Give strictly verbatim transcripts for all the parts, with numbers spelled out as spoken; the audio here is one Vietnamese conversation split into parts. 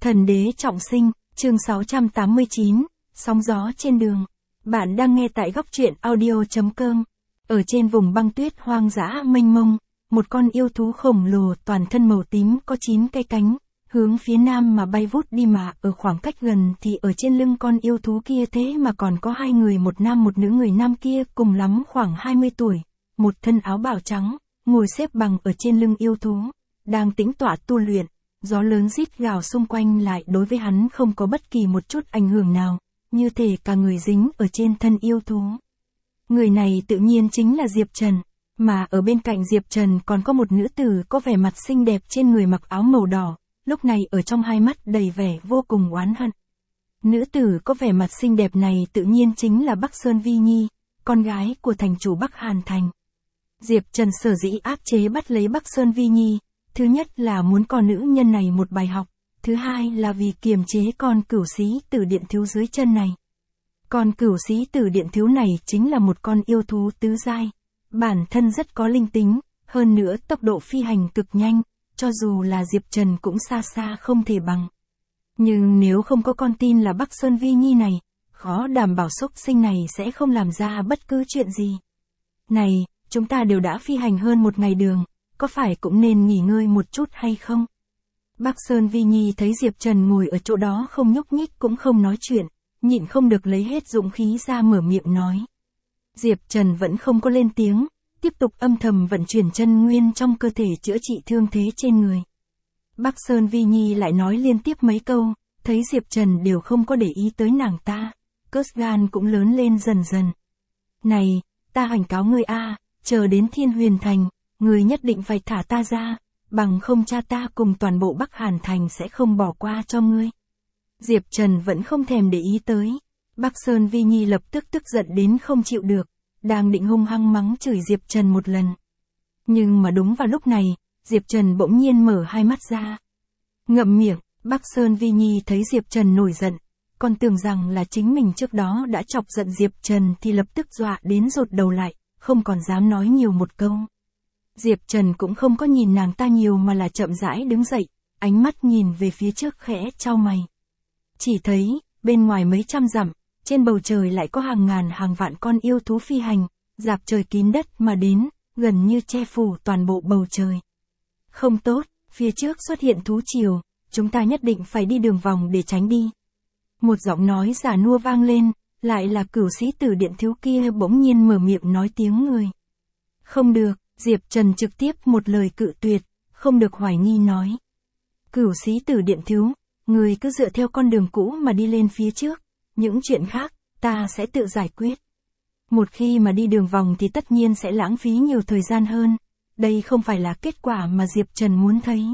Thần đế trọng sinh, chương sáu trăm tám mươi chín, sóng gió trên đường. Bạn đang nghe tại góc truyện audio chấm com. Ở trên vùng băng tuyết hoang dã mênh mông, một con yêu thú khổng lồ toàn thân màu tím có chín cái cánh, hướng phía nam mà bay vút đi, mà ở khoảng cách gần thì ở trên lưng con yêu thú kia thế mà còn có hai người, một nam một nữ. Người nam kia cùng lắm khoảng hai mươi tuổi, một thân áo bào trắng, ngồi xếp bằng ở trên lưng yêu thú, đang tĩnh tọa tu luyện. Gió lớn rít gào xung quanh lại đối với hắn không có bất kỳ một chút ảnh hưởng nào, như thể cả người dính ở trên thân yêu thú. Người này tự nhiên chính là Diệp Trần, mà ở bên cạnh Diệp Trần còn có một nữ tử có vẻ mặt xinh đẹp, trên người mặc áo màu đỏ, lúc này ở trong hai mắt đầy vẻ vô cùng oán hận. Nữ tử có vẻ mặt xinh đẹp này tự nhiên chính là Bắc Sơn Vi Nhi, con gái của thành chủ Bắc Hàn Thành. Diệp Trần sở dĩ áp chế bắt lấy Bắc Sơn Vi Nhi, thứ nhất là muốn con nữ nhân này một bài học, thứ hai là vì kiềm chế con cửu xí tử điện thiếu dưới chân này. Con cửu xí tử điện thiếu này chính là một con yêu thú tứ giai, bản thân rất có linh tính, hơn nữa tốc độ phi hành cực nhanh, cho dù là Diệp Trần cũng xa xa không thể bằng. Nhưng nếu không có con tin là Bắc Sơn Vi Nhi này, khó đảm bảo xúc sinh này sẽ không làm ra bất cứ chuyện gì. Này, chúng ta đều đã phi hành hơn một ngày đường, có phải cũng nên nghỉ ngơi một chút hay không? Bắc Sơn Vi Nhi thấy Diệp Trần ngồi ở chỗ đó không nhúc nhích cũng không nói chuyện, nhịn không được lấy hết dũng khí ra mở miệng nói. Diệp Trần vẫn không có lên tiếng, tiếp tục âm thầm vận chuyển chân nguyên trong cơ thể chữa trị thương thế trên người. Bắc Sơn Vi Nhi lại nói liên tiếp mấy câu, thấy Diệp Trần đều không có để ý tới nàng ta, cơn gan cũng lớn lên dần dần. Này, ta cảnh cáo ngươi a, chờ đến Thiên Huyền Thành, ngươi nhất định phải thả ta ra, bằng không cha ta cùng toàn bộ Bắc Hàn Thành sẽ không bỏ qua cho ngươi. Diệp Trần vẫn không thèm để ý tới. Bắc Sơn Vi Nhi lập tức tức giận đến không chịu được, đang định hung hăng mắng chửi Diệp Trần một lần. Nhưng mà đúng vào lúc này, Diệp Trần bỗng nhiên mở hai mắt ra. Ngậm miệng, Bắc Sơn Vi Nhi thấy Diệp Trần nổi giận, còn tưởng rằng là chính mình trước đó đã chọc giận Diệp Trần thì lập tức dọa đến rụt đầu lại, không còn dám nói nhiều một câu. Diệp Trần cũng không có nhìn nàng ta nhiều mà là chậm rãi đứng dậy, ánh mắt nhìn về phía trước khẽ chau mày. Chỉ thấy, bên ngoài mấy trăm dặm, trên bầu trời lại có hàng ngàn hàng vạn con yêu thú phi hành, dạp trời kín đất mà đến, gần như che phủ toàn bộ bầu trời. Không tốt, phía trước xuất hiện thú triều, chúng ta nhất định phải đi đường vòng để tránh đi. Một giọng nói già nua vang lên, lại là cửu sĩ tử điện thiếu kia bỗng nhiên mở miệng nói tiếng người. Không được. Diệp Trần trực tiếp một lời cự tuyệt, không được hoài nghi nói. Cửu sĩ tử điện thiếu, người cứ dựa theo con đường cũ mà đi lên phía trước, những chuyện khác, ta sẽ tự giải quyết. Một khi mà đi đường vòng thì tất nhiên sẽ lãng phí nhiều thời gian hơn, đây không phải là kết quả mà Diệp Trần muốn thấy.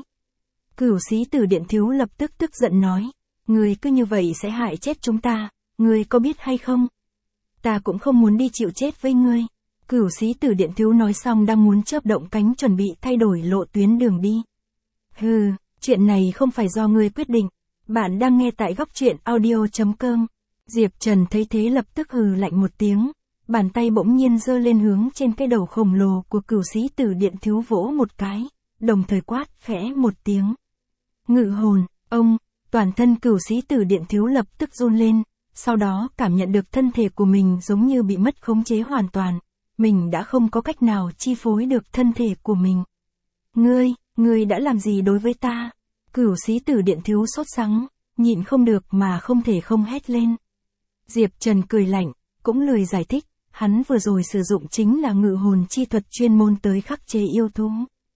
Cửu sĩ tử điện thiếu lập tức tức giận nói, người cứ như vậy sẽ hại chết chúng ta, người có biết hay không? Ta cũng không muốn đi chịu chết với ngươi. Cửu sĩ tử điện thiếu nói xong đang muốn chớp động cánh chuẩn bị thay đổi lộ tuyến đường đi. Hừ, chuyện này không phải do ngươi quyết định. Bạn đang nghe tại góc truyện audio chấm com. Diệp Trần thấy thế lập tức hừ lạnh một tiếng. Bàn tay bỗng nhiên giơ lên hướng trên cái đầu khổng lồ của cửu sĩ tử điện thiếu vỗ một cái. Đồng thời quát khẽ một tiếng. Ngự hồn, ông, toàn thân cửu sĩ tử điện thiếu lập tức run lên. Sau đó cảm nhận được thân thể của mình giống như bị mất khống chế hoàn toàn. Mình đã không có cách nào chi phối được thân thể của mình. Ngươi, ngươi đã làm gì đối với ta? Cửu sĩ tử điện thiếu sốt sắng, nhịn không được mà không thể không hét lên. Diệp Trần cười lạnh, cũng lười giải thích, hắn vừa rồi sử dụng chính là ngự hồn chi thuật chuyên môn tới khắc chế yêu thú.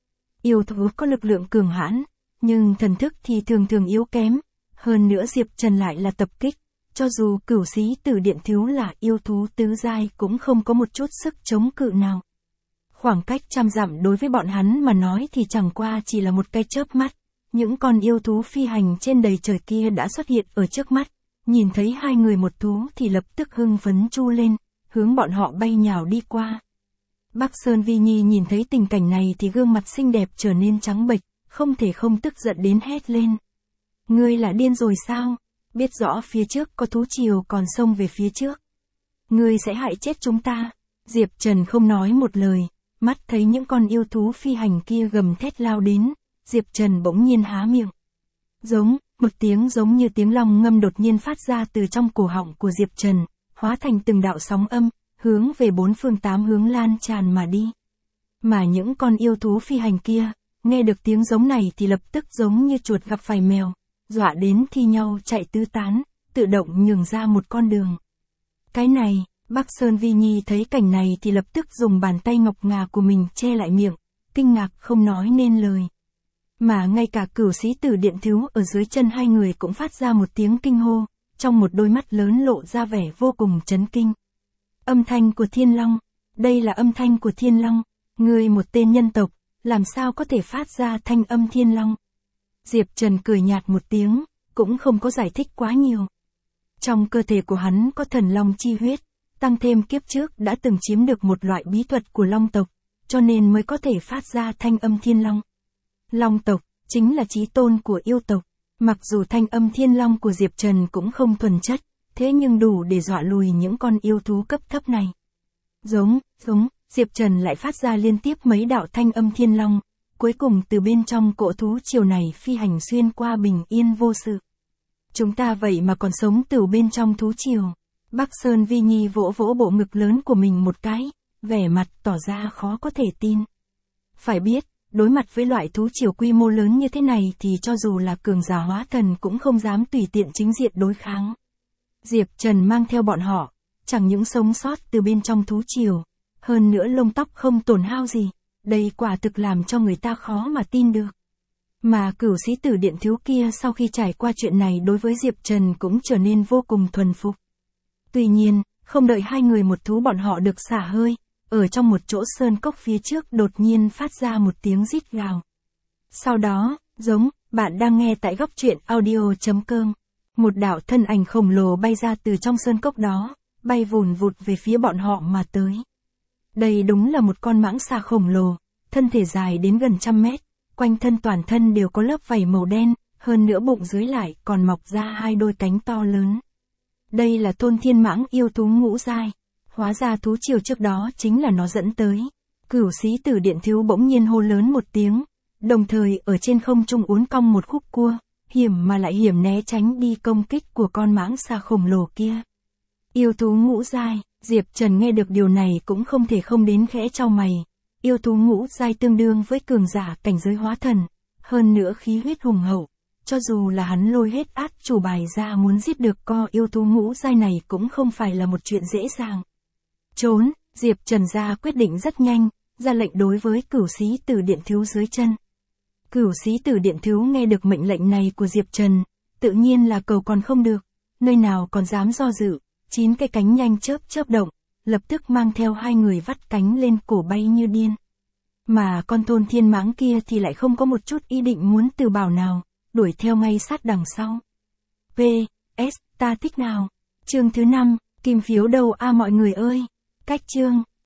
Yêu thú có lực lượng cường hãn, nhưng thần thức thì thường thường yếu kém, hơn nữa Diệp Trần lại là tập kích. Cho dù cửu sĩ tử điện thiếu là yêu thú tứ giai cũng không có một chút sức chống cự nào. Khoảng cách trăm dặm đối với bọn hắn mà nói thì chẳng qua chỉ là một cái chớp mắt. Những con yêu thú phi hành trên đầy trời kia đã xuất hiện ở trước mắt. Nhìn thấy hai người một thú thì lập tức hưng phấn chu lên, hướng bọn họ bay nhào đi qua. Bắc Sơn Vi Nhi nhìn thấy tình cảnh này thì gương mặt xinh đẹp trở nên trắng bệch, không thể không tức giận đến hét lên. Ngươi là điên rồi sao? Biết rõ phía trước có thú triều còn xông về phía trước. Ngươi sẽ hại chết chúng ta. Diệp Trần không nói một lời, mắt thấy những con yêu thú phi hành kia gầm thét lao đến, Diệp Trần bỗng nhiên há miệng. Giống, Một tiếng giống như tiếng long ngâm đột nhiên phát ra từ trong cổ họng của Diệp Trần, hóa thành từng đạo sóng âm, hướng về bốn phương tám hướng lan tràn mà đi. Mà những con yêu thú phi hành kia, nghe được tiếng giống này thì lập tức giống như chuột gặp phải mèo, dọa đến thi nhau chạy tứ tán, tự động nhường ra một con đường. Cái này, Bắc Sơn Vi Nhi thấy cảnh này thì lập tức dùng bàn tay ngọc ngà của mình che lại miệng, kinh ngạc không nói nên lời. Mà ngay cả Cửu Sĩ Tử Điện Thiếu ở dưới chân hai người cũng phát ra một tiếng kinh hô, trong một đôi mắt lớn lộ ra vẻ vô cùng chấn kinh. Âm thanh của Thiên Long, đây là âm thanh của Thiên Long, ngươi một tên nhân tộc, làm sao có thể phát ra thanh âm Thiên Long? Diệp Trần cười nhạt một tiếng, cũng không có giải thích quá nhiều. Trong cơ thể của hắn có thần long chi huyết, tăng thêm kiếp trước đã từng chiếm được một loại bí thuật của long tộc, cho nên mới có thể phát ra thanh âm Thiên Long. Long tộc, chính là chí tôn của yêu tộc, mặc dù thanh âm Thiên Long của Diệp Trần cũng không thuần chất, thế nhưng đủ để dọa lùi những con yêu thú cấp thấp này. Giống, giống, Diệp Trần lại phát ra liên tiếp mấy đạo thanh âm Thiên Long, cuối cùng từ bên trong cỗ thú triều này phi hành xuyên qua bình yên vô sự. Chúng ta vậy mà còn sống từ bên trong thú triều. Bắc Sơn Vi Nhi vỗ vỗ bộ ngực lớn của mình một cái, vẻ mặt tỏ ra khó có thể tin. Phải biết, đối mặt với loại thú triều quy mô lớn như thế này thì cho dù là cường giả hóa thần cũng không dám tùy tiện chính diện đối kháng. Diệp Trần mang theo bọn họ, chẳng những sống sót từ bên trong thú triều, hơn nữa lông tóc không tổn hao gì, đây quả thực làm cho người ta khó mà tin được. Mà Cửu Sĩ Tử Điện Thiếu kia sau khi trải qua chuyện này đối với Diệp Trần cũng trở nên vô cùng thuần phục. Tuy nhiên, không đợi hai người một thú bọn họ được xả hơi, ở trong một chỗ sơn cốc phía trước đột nhiên phát ra một tiếng rít gào. Sau đó, giống, bạn đang nghe tại góc truyện audio chấm com. Một đạo thân ảnh khổng lồ bay ra từ trong sơn cốc đó, bay vùn vụt về phía bọn họ mà tới. Đây đúng là một con mãng xà khổng lồ, thân thể dài đến gần trăm mét, quanh thân toàn thân đều có lớp vảy màu đen, hơn nữa bụng dưới lại còn mọc ra hai đôi cánh to lớn. Đây là Thôn Thiên Mãng yêu thú ngũ giai, hóa ra thú triều trước đó chính là nó dẫn tới. Cửu Sĩ Tử Điện Thiếu bỗng nhiên hô lớn một tiếng, đồng thời ở trên không trung uốn cong một khúc cua, hiểm mà lại hiểm né tránh đi công kích của con mãng xà khổng lồ kia. Yêu thú ngũ giai, Diệp Trần nghe được điều này cũng không thể không đến khẽ chau mày. Yêu thú ngũ giai tương đương với cường giả cảnh giới hóa thần, hơn nữa khí huyết hùng hậu, cho dù là hắn lôi hết át chủ bài ra muốn giết được co yêu thú ngũ giai này cũng không phải là một chuyện dễ dàng. Trốn, Diệp Trần ra quyết định rất nhanh, ra lệnh đối với Cửu Sĩ Tử Điện Thiếu dưới chân. Cửu Sĩ Tử Điện Thiếu nghe được mệnh lệnh này của Diệp Trần, tự nhiên là cầu còn không được, nơi nào còn dám do dự, chín cái cánh nhanh chớp chớp động, lập tức mang theo hai người vắt cánh lên cổ bay như điên. Mà con Thôn Thiên Mãng kia thì lại không có một chút ý định muốn từ bảo nào, đuổi theo ngay sát đằng sau. pê ét, ta thích nào. Chương thứ năm, kim phiếu đâu a mọi người ơi. Cách chương.